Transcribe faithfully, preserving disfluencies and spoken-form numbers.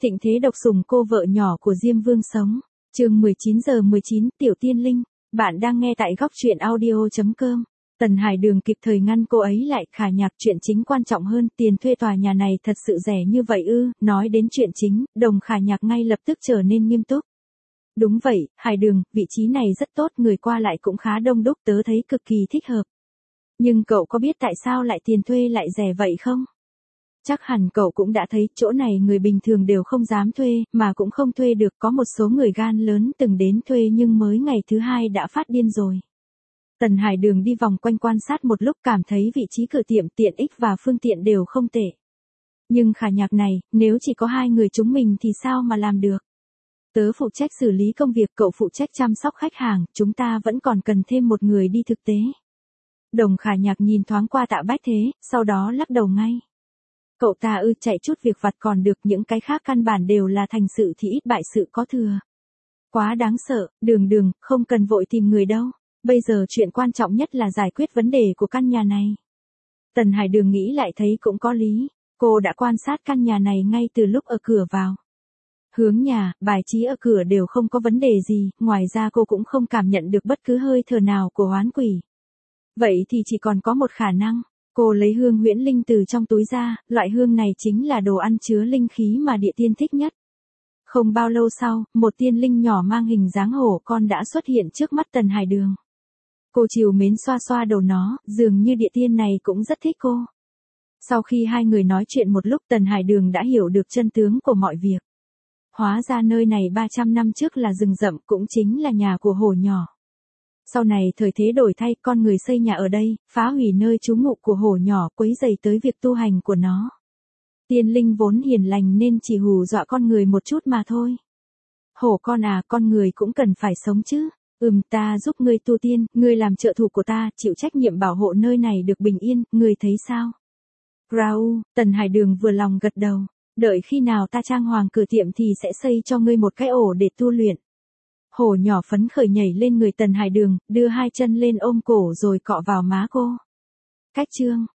Thịnh thế độc sủng cô vợ nhỏ của Diêm Vương sống. Chương mười chín giờ mười chín, Tiểu Tiên Linh. Bạn đang nghe tại góc truyện audio chấm com. Tần Hải Đường kịp thời ngăn cô ấy lại, Khả Nhạc, chuyện chính quan trọng hơn, tiền thuê tòa nhà này thật sự rẻ như vậy ư? Nói đến chuyện chính, Đồng Khả Nhạc ngay lập tức trở nên nghiêm túc. Đúng vậy, Hải Đường, vị trí này rất tốt, người qua lại cũng khá đông đúc, tớ thấy cực kỳ thích hợp. Nhưng cậu có biết tại sao lại tiền thuê lại rẻ vậy không? Chắc hẳn cậu cũng đã thấy, chỗ này người bình thường đều không dám thuê, mà cũng không thuê được, có một số người gan lớn từng đến thuê nhưng mới ngày thứ hai đã phát điên rồi. Tần Hải Đường đi vòng quanh quan sát một lúc, cảm thấy vị trí cửa tiệm, tiện ích và phương tiện đều không tệ. Nhưng Khả Nhạc này, nếu chỉ có hai người chúng mình thì sao mà làm được? Tớ phụ trách xử lý công việc, cậu phụ trách chăm sóc khách hàng, chúng ta vẫn còn cần thêm một người đi thực tế. Đồng Khả Nhạc nhìn thoáng qua Tạ Bách Thế, sau đó lắc đầu ngay. Cậu ta ư, chạy chút việc vặt còn được, những cái khác căn bản đều là thành sự thì ít bại sự có thừa. Quá đáng sợ, Đường Đường, không cần vội tìm người đâu. Bây giờ chuyện quan trọng nhất là giải quyết vấn đề của căn nhà này. Tần Hải Đường nghĩ lại thấy cũng có lý. Cô đã quan sát căn nhà này ngay từ lúc ở cửa vào. Hướng nhà, bài trí ở cửa đều không có vấn đề gì, ngoài ra cô cũng không cảm nhận được bất cứ hơi thở nào của oán quỷ. Vậy thì chỉ còn có một khả năng. Cô lấy hương huyễn linh từ trong túi ra, loại hương này chính là đồ ăn chứa linh khí mà địa tiên thích nhất. Không bao lâu sau, một tiên linh nhỏ mang hình dáng hổ con đã xuất hiện trước mắt Tần Hải Đường. Cô trìu mến xoa xoa đầu nó, dường như địa tiên này cũng rất thích cô. Sau khi hai người nói chuyện một lúc, Tần Hải Đường đã hiểu được chân tướng của mọi việc. Hóa ra nơi này ba trăm năm trước là rừng rậm, cũng chính là nhà của hổ nhỏ. Sau này thời thế đổi thay, con người xây nhà ở đây, phá hủy nơi trú ngụ của hổ nhỏ, quấy rầy tới việc tu hành của nó. Tiên linh vốn hiền lành nên chỉ hù dọa con người một chút mà thôi. Hổ con à, con người cũng cần phải sống chứ. Ừm, ta giúp ngươi tu tiên, ngươi làm trợ thủ của ta, chịu trách nhiệm bảo hộ nơi này được bình yên, ngươi thấy sao? Rau, Tần Hải Đường vừa lòng gật đầu. Đợi khi nào ta trang hoàng cửa tiệm thì sẽ xây cho ngươi một cái ổ để tu luyện. Hổ nhỏ phấn khởi nhảy lên người Tần Hải Đường, đưa hai chân lên ôm cổ rồi cọ vào má cô. Cách chương